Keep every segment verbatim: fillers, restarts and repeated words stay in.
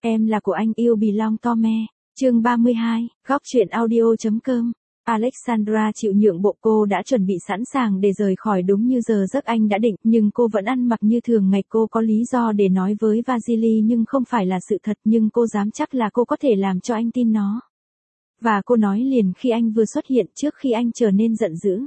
Em là của anh yêu belong to me. Chương ba mươi hai, góc truyện audio.com. Alexandra chịu nhượng bộ, cô đã chuẩn bị sẵn sàng để rời khỏi đúng như giờ giấc anh đã định, nhưng cô vẫn ăn mặc như thường ngày. Cô có lý do để nói với Vasily nhưng không phải là sự thật, nhưng cô dám chắc là cô có thể làm cho anh tin nó. Và cô nói liền khi anh vừa xuất hiện, trước khi anh trở nên giận dữ.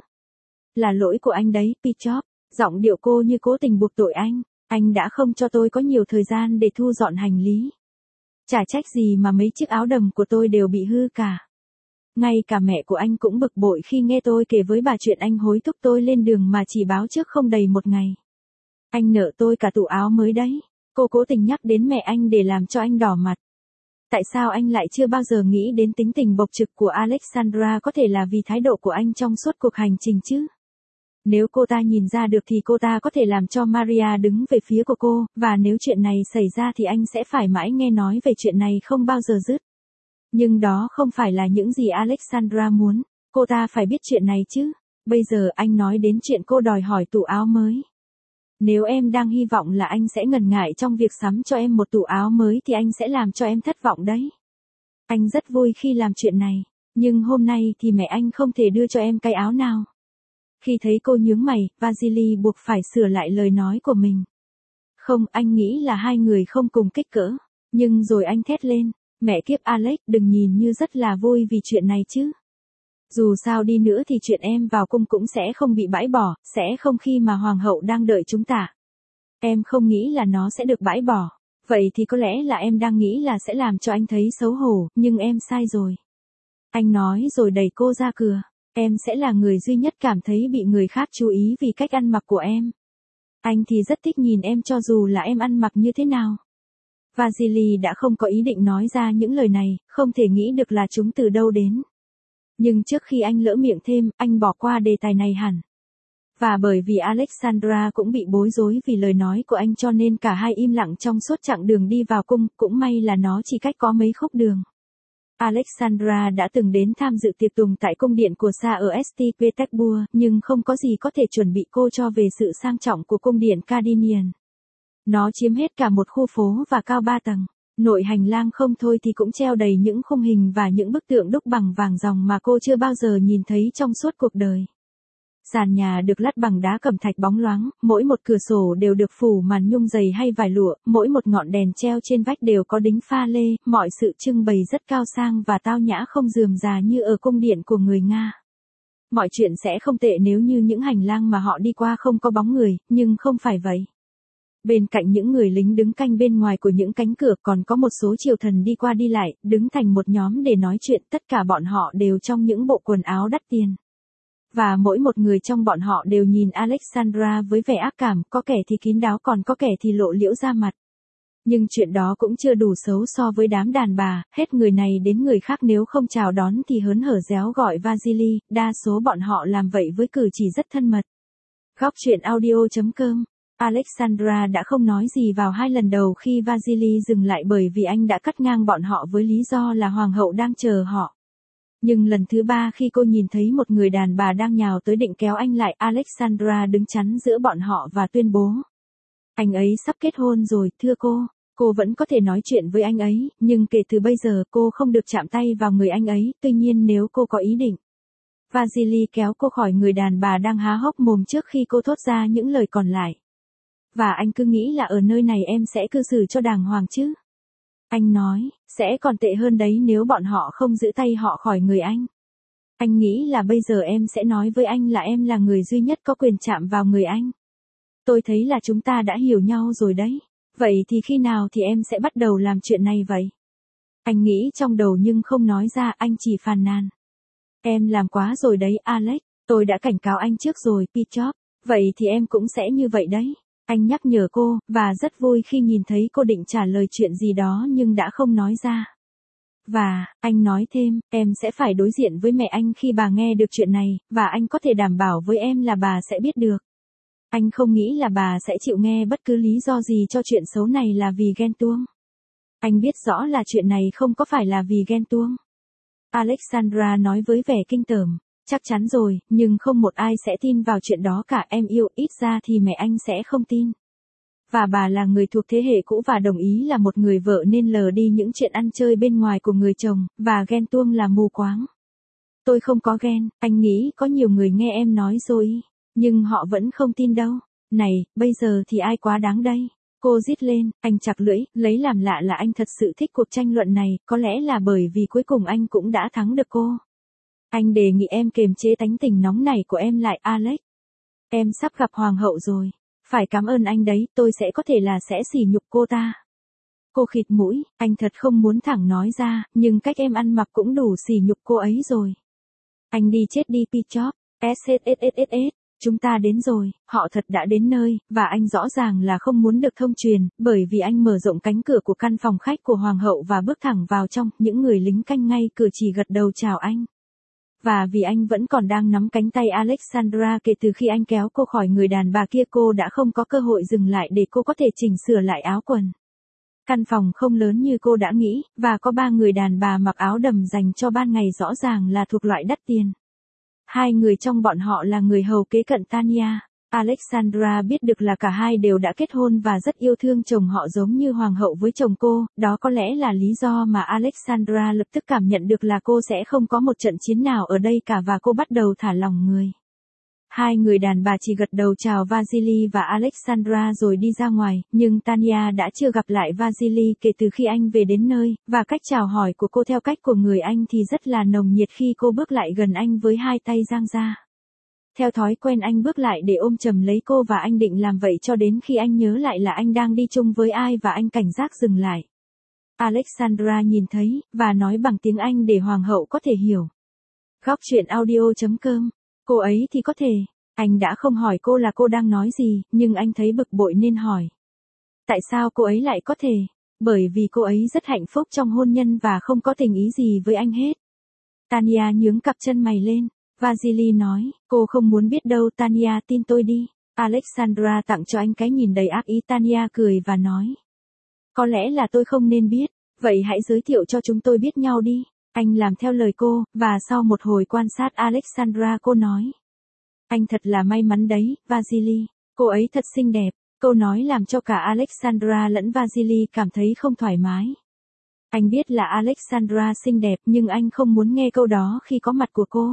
Là lỗi của anh đấy, Pichop. Giọng điệu cô như cố tình buộc tội anh. Anh đã không cho tôi có nhiều thời gian để thu dọn hành lý. Chả trách gì mà mấy chiếc áo đầm của tôi đều bị hư cả. Ngay cả mẹ của anh cũng bực bội khi nghe tôi kể với bà chuyện anh hối thúc tôi lên đường mà chỉ báo trước không đầy một ngày. Anh nợ tôi cả tủ áo mới đấy. Cô cố tình nhắc đến mẹ anh để làm cho anh đỏ mặt. Tại sao anh lại chưa bao giờ nghĩ đến tính tình bộc trực của Alexandra, có thể là vì thái độ của anh trong suốt cuộc hành trình chứ? Nếu cô ta nhìn ra được thì cô ta có thể làm cho Maria đứng về phía của cô, và nếu chuyện này xảy ra thì anh sẽ phải mãi nghe nói về chuyện này không bao giờ dứt. Nhưng đó không phải là những gì Alexandra muốn, cô ta phải biết chuyện này chứ. Bây giờ anh nói đến chuyện cô đòi hỏi tủ áo mới. Nếu em đang hy vọng là anh sẽ ngần ngại trong việc sắm cho em một tủ áo mới thì anh sẽ làm cho em thất vọng đấy. Anh rất vui khi làm chuyện này, nhưng hôm nay thì mẹ anh không thể đưa cho em cái áo nào. Khi thấy cô nhướng mày, Vasily buộc phải sửa lại lời nói của mình. Không, anh nghĩ là hai người không cùng kích cỡ. Nhưng rồi anh thét lên, mẹ kiếp Alex, đừng nhìn như rất là vui vì chuyện này chứ. Dù sao đi nữa thì chuyện em vào cung cũng sẽ không bị bãi bỏ, sẽ không khi mà hoàng hậu đang đợi chúng ta. Em không nghĩ là nó sẽ được bãi bỏ. Vậy thì có lẽ là em đang nghĩ là sẽ làm cho anh thấy xấu hổ, nhưng em sai rồi. Anh nói rồi đẩy cô ra cửa. Em sẽ là người duy nhất cảm thấy bị người khác chú ý vì cách ăn mặc của em. Anh thì rất thích nhìn em cho dù là em ăn mặc như thế nào. Vasily đã không có ý định nói ra những lời này, không thể nghĩ được là chúng từ đâu đến. Nhưng trước khi anh lỡ miệng thêm, anh bỏ qua đề tài này hẳn. Và bởi vì Alexandra cũng bị bối rối vì lời nói của anh cho nên cả hai im lặng trong suốt chặng đường đi vào cung, cũng may là nó chỉ cách có mấy khúc đường. Alexandra đã từng đến tham dự tiệc tùng tại cung điện của Sa ở Saint Petersburg, nhưng không có gì có thể chuẩn bị cô cho về sự sang trọng của cung điện Cardinian. Nó chiếm hết cả một khu phố và cao ba tầng. Nội hành lang không thôi thì cũng treo đầy những khung hình và những bức tượng đúc bằng vàng ròng mà cô chưa bao giờ nhìn thấy trong suốt cuộc đời. Sàn nhà được lát bằng đá cẩm thạch bóng loáng, mỗi một cửa sổ đều được phủ màn nhung dày hay vải lụa, mỗi một ngọn đèn treo trên vách đều có đính pha lê, mọi sự trưng bày rất cao sang và tao nhã, không rườm rà như ở cung điện của người Nga. Mọi chuyện sẽ không tệ nếu như những hành lang mà họ đi qua không có bóng người, nhưng không phải vậy. Bên cạnh những người lính đứng canh bên ngoài của những cánh cửa còn có một số triều thần đi qua đi lại, đứng thành một nhóm để nói chuyện, tất cả bọn họ đều trong những bộ quần áo đắt tiền. Và mỗi một người trong bọn họ đều nhìn Alexandra với vẻ ác cảm, có kẻ thì kín đáo còn có kẻ thì lộ liễu ra mặt. Nhưng chuyện đó cũng chưa đủ xấu so với đám đàn bà, hết người này đến người khác nếu không chào đón thì hớn hở réo gọi Vasily, đa số bọn họ làm vậy với cử chỉ rất thân mật. Góc truyện audio.com. Alexandra đã không nói gì vào hai lần đầu khi Vasily dừng lại bởi vì anh đã cắt ngang bọn họ với lý do là hoàng hậu đang chờ họ. Nhưng lần thứ ba khi cô nhìn thấy một người đàn bà đang nhào tới định kéo anh lại, Alexandra đứng chắn giữa bọn họ và tuyên bố. Anh ấy sắp kết hôn rồi, thưa cô. Cô vẫn có thể nói chuyện với anh ấy, nhưng kể từ bây giờ cô không được chạm tay vào người anh ấy, tuy nhiên nếu cô có ý định. Vasily kéo cô khỏi người đàn bà đang há hốc mồm trước khi cô thốt ra những lời còn lại. Và anh cứ nghĩ là ở nơi này em sẽ cư xử cho đàng hoàng chứ? Anh nói, sẽ còn tệ hơn đấy nếu bọn họ không giữ tay họ khỏi người anh. Anh nghĩ là bây giờ em sẽ nói với anh là em là người duy nhất có quyền chạm vào người anh. Tôi thấy là chúng ta đã hiểu nhau rồi đấy. Vậy thì khi nào thì em sẽ bắt đầu làm chuyện này vậy? Anh nghĩ trong đầu nhưng không nói ra, anh chỉ phàn nàn. Em làm quá rồi đấy Alex, tôi đã cảnh cáo anh trước rồi, Pichop. Vậy thì em cũng sẽ như vậy đấy. Anh nhắc nhở cô, và rất vui khi nhìn thấy cô định trả lời chuyện gì đó nhưng đã không nói ra. Và, anh nói thêm, em sẽ phải đối diện với mẹ anh khi bà nghe được chuyện này, và anh có thể đảm bảo với em là bà sẽ biết được. Anh không nghĩ là bà sẽ chịu nghe bất cứ lý do gì cho chuyện xấu này là vì ghen tuông. Anh biết rõ là chuyện này không có phải là vì ghen tuông. Alexandra nói với vẻ kinh tởm. Chắc chắn rồi, nhưng không một ai sẽ tin vào chuyện đó cả, em yêu, ít ra thì mẹ anh sẽ không tin. Và bà là người thuộc thế hệ cũ và đồng ý là một người vợ nên lờ đi những chuyện ăn chơi bên ngoài của người chồng, và ghen tuông là mù quáng. Tôi không có ghen, anh nghĩ có nhiều người nghe em nói rồi, nhưng họ vẫn không tin đâu. Này, bây giờ thì ai quá đáng đây? Cô rít lên, anh chặt lưỡi, lấy làm lạ là anh thật sự thích cuộc tranh luận này, có lẽ là bởi vì cuối cùng anh cũng đã thắng được cô. Anh đề nghị em kiềm chế tánh tình nóng này của em lại, Alex. Em sắp gặp hoàng hậu rồi. Phải cảm ơn anh đấy, tôi sẽ có thể là sẽ sỉ nhục cô ta. Cô khịt mũi, anh thật không muốn thẳng nói ra, nhưng cách em ăn mặc cũng đủ sỉ nhục cô ấy rồi. Anh đi chết đi Pichop, sssss, chúng ta đến rồi, họ thật đã đến nơi, và anh rõ ràng là không muốn được thông truyền, bởi vì anh mở rộng cánh cửa của căn phòng khách của hoàng hậu và bước thẳng vào trong, những người lính canh ngay cửa chỉ gật đầu chào anh. Và vì anh vẫn còn đang nắm cánh tay Alexandra kể từ khi anh kéo cô khỏi người đàn bà kia, cô đã không có cơ hội dừng lại để cô có thể chỉnh sửa lại áo quần. Căn phòng không lớn như cô đã nghĩ, và có ba người đàn bà mặc áo đầm dành cho ban ngày rõ ràng là thuộc loại đắt tiền. Hai người trong bọn họ là người hầu kế cận Tanya. Alexandra biết được là cả hai đều đã kết hôn và rất yêu thương chồng họ giống như hoàng hậu với chồng cô, đó có lẽ là lý do mà Alexandra lập tức cảm nhận được là cô sẽ không có một trận chiến nào ở đây cả và cô bắt đầu thả lỏng người. Hai người đàn bà chỉ gật đầu chào Vasily và Alexandra rồi đi ra ngoài, nhưng Tanya đã chưa gặp lại Vasily kể từ khi anh về đến nơi, và cách chào hỏi của cô theo cách của người Anh thì rất là nồng nhiệt khi cô bước lại gần anh với hai tay dang ra. Theo thói quen anh bước lại để ôm chầm lấy cô và anh định làm vậy cho đến khi anh nhớ lại là anh đang đi chung với ai và anh cảnh giác dừng lại. Alexandra nhìn thấy, và nói bằng tiếng Anh để hoàng hậu có thể hiểu. Góc truyện audio chấm com. Cô ấy thì có thể. Anh đã không hỏi cô là cô đang nói gì, nhưng anh thấy bực bội nên hỏi. Tại sao cô ấy lại có thể? Bởi vì cô ấy rất hạnh phúc trong hôn nhân và không có tình ý gì với anh hết. Tanya nhướng cặp chân mày lên. Vasily nói, cô không muốn biết đâu Tanya, tin tôi đi. Alexandra tặng cho anh cái nhìn đầy ác ý. Tanya cười và nói. Có lẽ là tôi không nên biết, vậy hãy giới thiệu cho chúng tôi biết nhau đi. Anh làm theo lời cô, và sau một hồi quan sát Alexandra cô nói. Anh thật là may mắn đấy, Vasily, cô ấy thật xinh đẹp. Câu nói làm cho cả Alexandra lẫn Vasily cảm thấy không thoải mái. Anh biết là Alexandra xinh đẹp nhưng anh không muốn nghe câu đó khi có mặt của cô.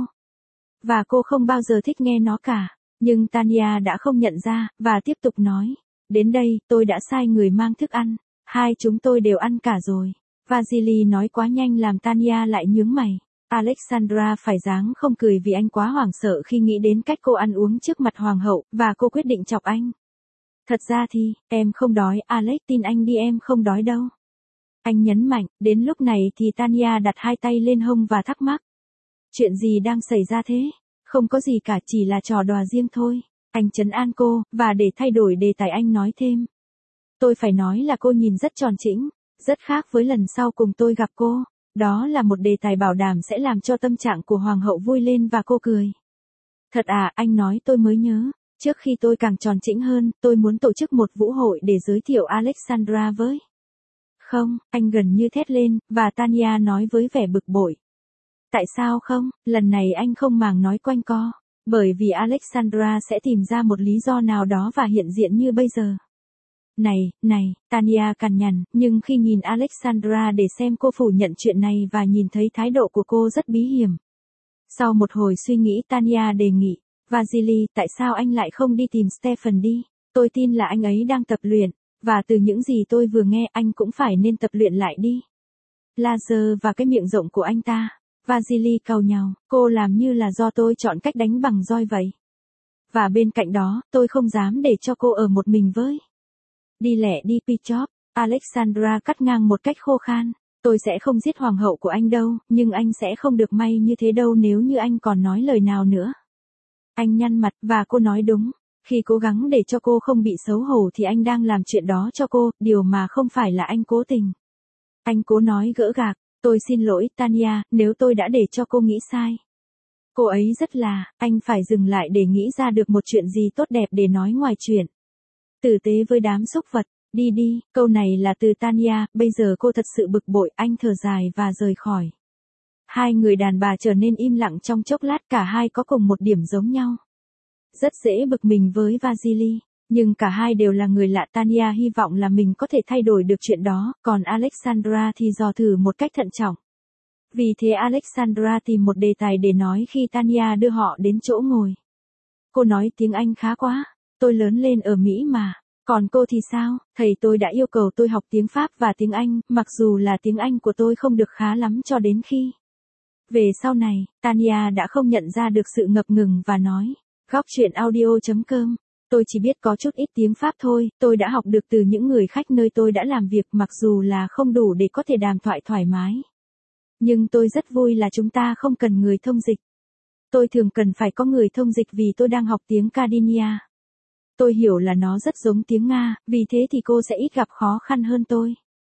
Và cô không bao giờ thích nghe nó cả. Nhưng Tanya đã không nhận ra, và tiếp tục nói. Đến đây, tôi đã sai người mang thức ăn. Hai chúng tôi đều ăn cả rồi. Vasily nói quá nhanh làm Tanya lại nhướng mày. Alexandra phải dáng không cười vì anh quá hoảng sợ khi nghĩ đến cách cô ăn uống trước mặt hoàng hậu, và cô quyết định chọc anh. Thật ra thì, em không đói, Alex tin anh đi, em không đói đâu. Anh nhấn mạnh, đến lúc này thì Tanya đặt hai tay lên hông và thắc mắc. Chuyện gì đang xảy ra thế? Không có gì cả, chỉ là trò đùa riêng thôi. Anh trấn an cô, và để thay đổi đề tài anh nói thêm. Tôi phải nói là cô nhìn rất tròn trĩnh, rất khác với lần sau cùng tôi gặp cô. Đó là một đề tài bảo đảm sẽ làm cho tâm trạng của hoàng hậu vui lên và cô cười. Thật à, anh nói tôi mới nhớ. Trước khi tôi càng tròn trĩnh hơn, tôi muốn tổ chức một vũ hội để giới thiệu Alexandra với. Không, anh gần như thét lên, và Tanya nói với vẻ bực bội. Tại sao không, lần này anh không màng nói quanh co, bởi vì Alexandra sẽ tìm ra một lý do nào đó và hiện diện như bây giờ. Này, này, Tanya cằn nhằn, nhưng khi nhìn Alexandra để xem cô phủ nhận chuyện này và nhìn thấy thái độ của cô rất bí hiểm. Sau một hồi suy nghĩ Tanya đề nghị, Vasily, tại sao anh lại không đi tìm Stephen đi? Tôi tin là anh ấy đang tập luyện, và từ những gì tôi vừa nghe anh cũng phải nên tập luyện lại đi. Laser và cái miệng rộng của anh ta. Vasily cau nhàu, cô làm như là do tôi chọn cách đánh bằng roi vậy. Và bên cạnh đó, tôi không dám để cho cô ở một mình với. Đi lẹ đi Pichop, Alexandra cắt ngang một cách khô khan. Tôi sẽ không giết hoàng hậu của anh đâu, nhưng anh sẽ không được may như thế đâu nếu như anh còn nói lời nào nữa. Anh nhăn mặt, và cô nói đúng. Khi cố gắng để cho cô không bị xấu hổ thì anh đang làm chuyện đó cho cô, điều mà không phải là anh cố tình. Anh cố nói gỡ gạc, tôi xin lỗi Tanya, nếu tôi đã để cho cô nghĩ sai. Cô ấy rất là, anh phải dừng lại để nghĩ ra được một chuyện gì tốt đẹp để nói ngoài chuyện. Tử tế với đám súc vật, đi đi, câu này là từ Tanya, bây giờ cô thật sự bực bội, anh thở dài và rời khỏi. Hai người đàn bà trở nên im lặng trong chốc lát, cả hai có cùng một điểm giống nhau. Rất dễ bực mình với Vasily. Nhưng cả hai đều là người lạ, Tanya hy vọng là mình có thể thay đổi được chuyện đó, còn Alexandra thì dò thử một cách thận trọng. Vì thế Alexandra tìm một đề tài để nói khi Tanya đưa họ đến chỗ ngồi. Cô nói tiếng Anh khá quá, tôi lớn lên ở Mỹ mà. Còn cô thì sao? Thầy tôi đã yêu cầu tôi học tiếng Pháp và tiếng Anh, mặc dù là tiếng Anh của tôi không được khá lắm cho đến khi. Về sau này, Tanya đã không nhận ra được sự ngập ngừng và nói. Góc chuyện audio chấm com. Tôi chỉ biết có chút ít tiếng Pháp thôi, tôi đã học được từ những người khách nơi tôi đã làm việc mặc dù là không đủ để có thể đàm thoại thoải mái. Nhưng tôi rất vui là chúng ta không cần người thông dịch. Tôi thường cần phải có người thông dịch vì tôi đang học tiếng Cardinia. Tôi hiểu là nó rất giống tiếng Nga, vì thế thì cô sẽ ít gặp khó khăn hơn tôi.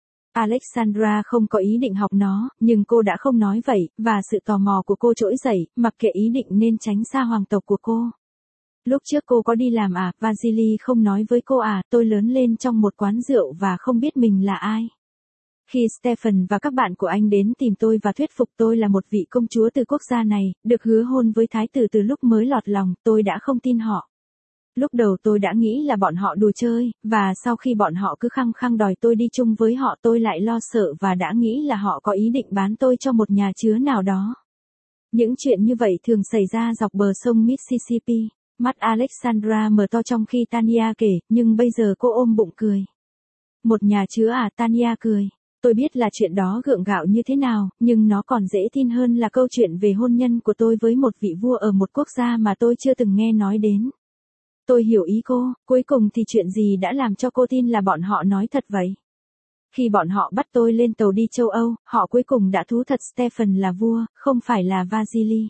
Alexandra không có ý định học nó, nhưng cô đã không nói vậy, và sự tò mò của cô trỗi dậy, mặc kệ ý định nên tránh xa hoàng tộc của cô. Lúc trước cô có đi làm à, Vasily không nói với cô à, tôi lớn lên trong một quán rượu và không biết mình là ai. Khi Stephen và các bạn của anh đến tìm tôi và thuyết phục tôi là một vị công chúa từ quốc gia này, được hứa hôn với thái tử từ lúc mới lọt lòng, tôi đã không tin họ. Lúc đầu tôi đã nghĩ là bọn họ đùa chơi, và sau khi bọn họ cứ khăng khăng đòi tôi đi chung với họ tôi lại lo sợ và đã nghĩ là họ có ý định bán tôi cho một nhà chứa nào đó. Những chuyện như vậy thường xảy ra dọc bờ sông Mississippi. Mắt Alexandra mở to trong khi Tanya kể, nhưng bây giờ cô ôm bụng cười. Một nhà chứa à, Tanya cười. Tôi biết là chuyện đó gượng gạo như thế nào, nhưng nó còn dễ tin hơn là câu chuyện về hôn nhân của tôi với một vị vua ở một quốc gia mà tôi chưa từng nghe nói đến. Tôi hiểu ý cô, cuối cùng thì chuyện gì đã làm cho cô tin là bọn họ nói thật vậy? Khi bọn họ bắt tôi lên tàu đi châu Âu, họ cuối cùng đã thú thật Stephen là vua, không phải là Vasily.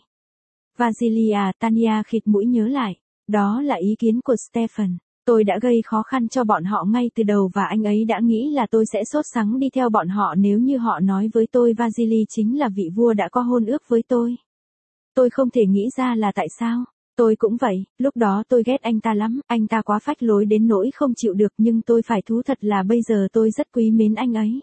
Vasily à, Tanya khịt mũi nhớ lại. Đó là ý kiến của Stephen. Tôi đã gây khó khăn cho bọn họ ngay từ đầu và anh ấy đã nghĩ là tôi sẽ sốt sắng đi theo bọn họ nếu như họ nói với tôi Vasily chính là vị vua đã có hôn ước với tôi. Tôi không thể nghĩ ra là tại sao. Tôi cũng vậy, lúc đó tôi ghét anh ta lắm, anh ta quá phách lối đến nỗi không chịu được nhưng tôi phải thú thật là bây giờ tôi rất quý mến anh ấy.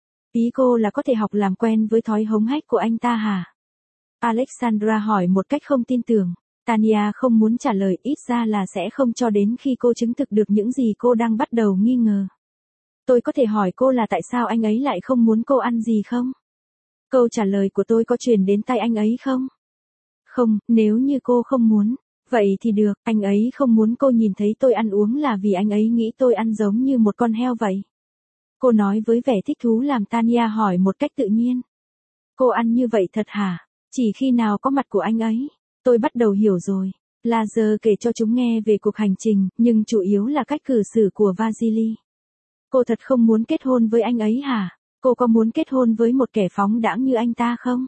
Ý cô là có thể học làm quen với thói hống hách của anh ta hả? Alexandra hỏi một cách không tin tưởng. Tanya không muốn trả lời, ít ra là sẽ không cho đến khi cô chứng thực được những gì cô đang bắt đầu nghi ngờ. Tôi có thể hỏi cô là tại sao anh ấy lại không muốn cô ăn gì không? Câu trả lời của tôi có truyền đến tai anh ấy không? Không, nếu như cô không muốn. Vậy thì được, anh ấy không muốn cô nhìn thấy tôi ăn uống là vì anh ấy nghĩ tôi ăn giống như một con heo vậy. Cô nói với vẻ thích thú làm Tanya hỏi một cách tự nhiên. Cô ăn như vậy thật hả? Chỉ khi nào có mặt của anh ấy? Tôi bắt đầu hiểu rồi. Lazar kể cho chúng nghe về cuộc hành trình, nhưng chủ yếu là cách cư xử của Vasily. Cô thật không muốn kết hôn với anh ấy hả? Cô có muốn kết hôn với một kẻ phóng đãng như anh ta không?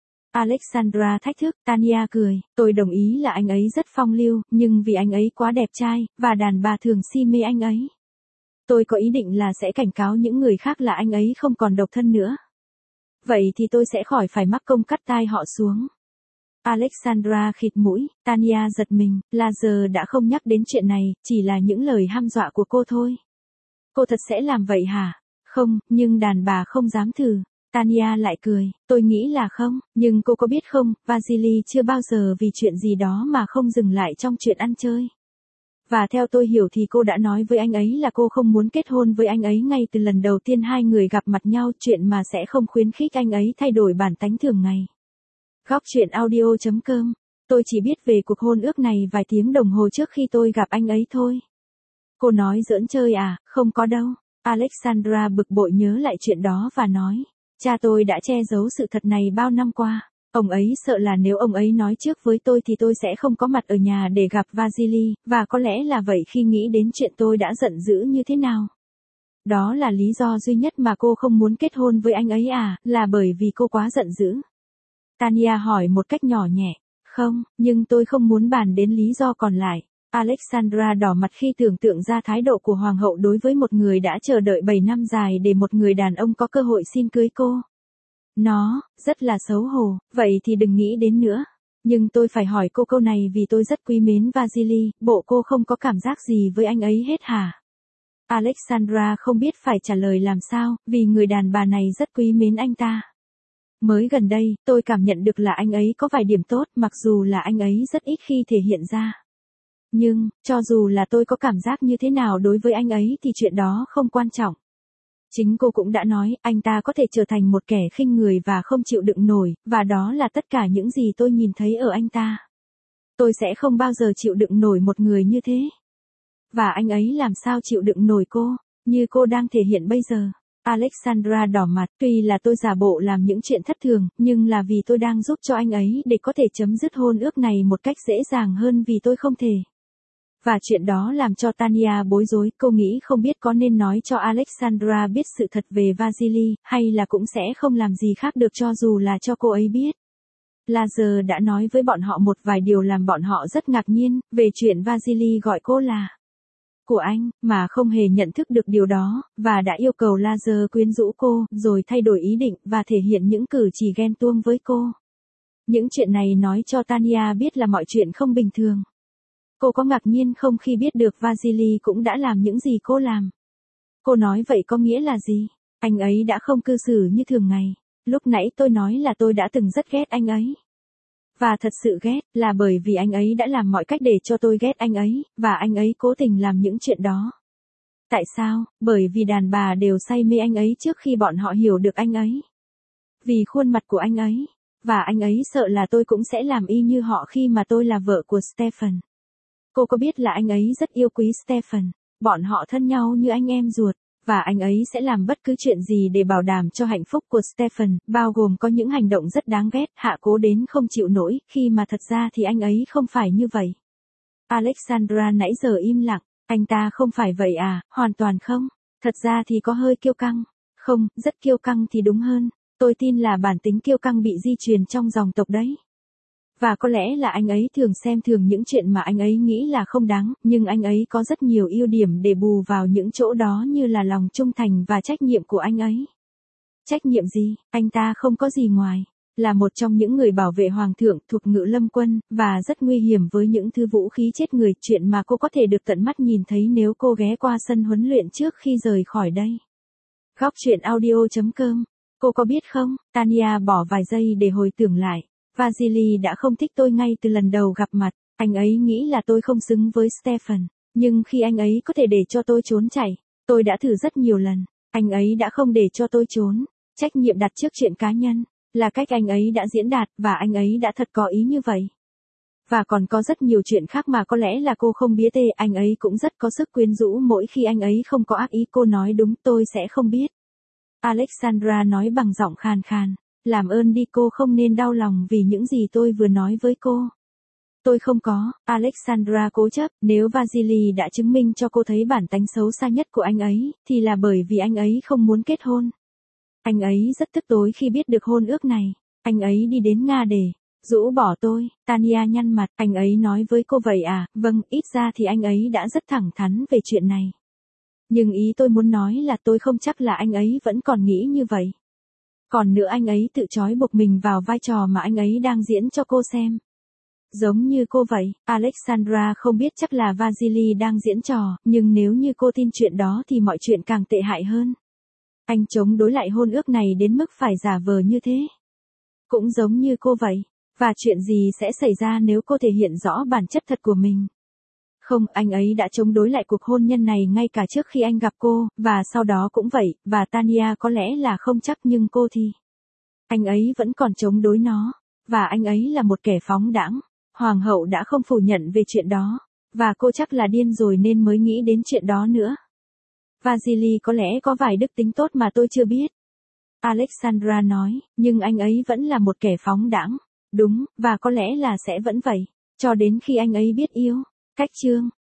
Alexandra thách thức, Tanya cười, tôi đồng ý là anh ấy rất phong lưu, nhưng vì anh ấy quá đẹp trai, và đàn bà thường si mê anh ấy. Tôi có ý định là sẽ cảnh cáo những người khác là anh ấy không còn độc thân nữa. Vậy thì tôi sẽ khỏi phải mắc công cắt tai họ xuống. Alexandra khịt mũi, Tanya giật mình, Lazar đã không nhắc đến chuyện này, chỉ là những lời hăm dọa của cô thôi. Cô thật sẽ làm vậy hả? Không, nhưng đàn bà không dám thử. Tanya lại cười, tôi nghĩ là không, nhưng cô có biết không, Vasily chưa bao giờ vì chuyện gì đó mà không dừng lại trong chuyện ăn chơi. Và theo tôi hiểu thì cô đã nói với anh ấy là cô không muốn kết hôn với anh ấy ngay từ lần đầu tiên hai người gặp mặt nhau, chuyện mà sẽ không khuyến khích anh ấy thay đổi bản tánh thường ngày. Góc chuyện audio chấm com. Tôi chỉ biết về cuộc hôn ước này vài tiếng đồng hồ trước khi tôi gặp anh ấy thôi. Cô nói giỡn chơi à, không có đâu. Alexandra bực bội nhớ lại chuyện đó và nói. Cha tôi đã che giấu sự thật này bao năm qua. Ông ấy sợ là nếu ông ấy nói trước với tôi thì tôi sẽ không có mặt ở nhà để gặp Vasily, và có lẽ là vậy khi nghĩ đến chuyện tôi đã giận dữ như thế nào. Đó là lý do duy nhất mà cô không muốn kết hôn với anh ấy à, là bởi vì cô quá giận dữ. Tanya hỏi một cách nhỏ nhẹ. Không, nhưng tôi không muốn bàn đến lý do còn lại. Alexandra đỏ mặt khi tưởng tượng ra thái độ của hoàng hậu đối với một người đã chờ đợi bảy năm dài để một người đàn ông có cơ hội xin cưới cô. Nó, rất là xấu hổ, vậy thì đừng nghĩ đến nữa. Nhưng tôi phải hỏi cô câu này vì tôi rất quý mến Vasily, bộ cô không có cảm giác gì với anh ấy hết hả? Alexandra không biết phải trả lời làm sao, vì người đàn bà này rất quý mến anh ta. Mới gần đây, tôi cảm nhận được là anh ấy có vài điểm tốt, mặc dù là anh ấy rất ít khi thể hiện ra. Nhưng, cho dù là tôi có cảm giác như thế nào đối với anh ấy thì chuyện đó không quan trọng. Chính cô cũng đã nói, anh ta có thể trở thành một kẻ khinh người và không chịu đựng nổi, và đó là tất cả những gì tôi nhìn thấy ở anh ta. Tôi sẽ không bao giờ chịu đựng nổi một người như thế. Và anh ấy làm sao chịu đựng nổi cô, như cô đang thể hiện bây giờ. Alexandra đỏ mặt, tuy là tôi giả bộ làm những chuyện thất thường, nhưng là vì tôi đang giúp cho anh ấy để có thể chấm dứt hôn ước này một cách dễ dàng hơn vì tôi không thể. Và chuyện đó làm cho Tanya bối rối, cô nghĩ không biết có nên nói cho Alexandra biết sự thật về Vasily, hay là cũng sẽ không làm gì khác được cho dù là cho cô ấy biết. Lazar đã nói với bọn họ một vài điều làm bọn họ rất ngạc nhiên, về chuyện Vasily gọi cô là của anh, mà không hề nhận thức được điều đó, và đã yêu cầu Lazar quyến rũ cô, rồi thay đổi ý định, và thể hiện những cử chỉ ghen tuông với cô. Những chuyện này nói cho Tanya biết là mọi chuyện không bình thường. Cô có ngạc nhiên không khi biết được Vasily cũng đã làm những gì cô làm? Cô nói vậy có nghĩa là gì? Anh ấy đã không cư xử như thường ngày. Lúc nãy tôi nói là tôi đã từng rất ghét anh ấy. Và thật sự ghét, là bởi vì anh ấy đã làm mọi cách để cho tôi ghét anh ấy, và anh ấy cố tình làm những chuyện đó. Tại sao? Bởi vì đàn bà đều say mê anh ấy trước khi bọn họ hiểu được anh ấy. Vì khuôn mặt của anh ấy. Và anh ấy sợ là tôi cũng sẽ làm y như họ khi mà tôi là vợ của Stephen. Cô có biết là anh ấy rất yêu quý Stephen, bọn họ thân nhau như anh em ruột, và anh ấy sẽ làm bất cứ chuyện gì để bảo đảm cho hạnh phúc của Stephen, bao gồm có những hành động rất đáng ghét, hạ cố đến không chịu nổi, khi mà thật ra thì anh ấy không phải như vậy. Alexandra nãy giờ im lặng, anh ta không phải vậy à, hoàn toàn không, thật ra thì có hơi kiêu căng, không, rất kiêu căng thì đúng hơn, tôi tin là bản tính kiêu căng bị di truyền trong dòng tộc đấy. Và có lẽ là anh ấy thường xem thường những chuyện mà anh ấy nghĩ là không đáng, nhưng anh ấy có rất nhiều ưu điểm để bù vào những chỗ đó như là lòng trung thành và trách nhiệm của anh ấy. Trách nhiệm gì? Anh ta không có gì ngoài là một trong những người bảo vệ hoàng thượng thuộc Ngự Lâm Quân, và rất nguy hiểm với những thứ vũ khí chết người, chuyện mà cô có thể được tận mắt nhìn thấy nếu cô ghé qua sân huấn luyện trước khi rời khỏi đây. Góc truyện audio chấm com. Cô có biết không, Tanya bỏ vài giây để hồi tưởng lại. Vasily đã không thích tôi ngay từ lần đầu gặp mặt, anh ấy nghĩ là tôi không xứng với Stephen, nhưng khi anh ấy có thể để cho tôi trốn chạy, tôi đã thử rất nhiều lần, anh ấy đã không để cho tôi trốn. Trách nhiệm đặt trước chuyện cá nhân, là cách anh ấy đã diễn đạt, và anh ấy đã thật có ý như vậy. Và còn có rất nhiều chuyện khác mà có lẽ là cô không biết tê, anh ấy cũng rất có sức quyến rũ mỗi khi anh ấy không có ác ý. Cô nói đúng, tôi sẽ không biết. Alexandra nói bằng giọng khàn khàn. Làm ơn đi, cô không nên đau lòng vì những gì tôi vừa nói với cô. Tôi không có, Alexandra cố chấp, nếu Vasily đã chứng minh cho cô thấy bản tánh xấu xa nhất của anh ấy, thì là bởi vì anh ấy không muốn kết hôn. Anh ấy rất tức tối khi biết được hôn ước này, anh ấy đi đến Nga để rũ bỏ tôi. Tanya nhăn mặt, anh ấy nói với cô vậy à? Vâng, ít ra thì anh ấy đã rất thẳng thắn về chuyện này. Nhưng ý tôi muốn nói là tôi không chắc là anh ấy vẫn còn nghĩ như vậy. Còn nữa, anh ấy tự trói buộc mình vào vai trò mà anh ấy đang diễn cho cô xem. Giống như cô vậy. Alexandra không biết chắc là Vasily đang diễn trò, nhưng nếu như cô tin chuyện đó thì mọi chuyện càng tệ hại hơn. Anh chống đối lại hôn ước này đến mức phải giả vờ như thế. Cũng giống như cô vậy. Và chuyện gì sẽ xảy ra nếu cô thể hiện rõ bản chất thật của mình? Không, anh ấy đã chống đối lại cuộc hôn nhân này ngay cả trước khi anh gặp cô, và sau đó cũng vậy, và Tanya có lẽ là không chắc, nhưng cô thì anh ấy vẫn còn chống đối nó, và anh ấy là một kẻ phóng đãng. Hoàng hậu đã không phủ nhận về chuyện đó, và cô chắc là điên rồi nên mới nghĩ đến chuyện đó nữa. Vasily có lẽ có vài đức tính tốt mà tôi chưa biết. Alexandra nói, nhưng anh ấy vẫn là một kẻ phóng đãng. Đúng, và có lẽ là sẽ vẫn vậy, cho đến khi anh ấy biết yêu. Cách chương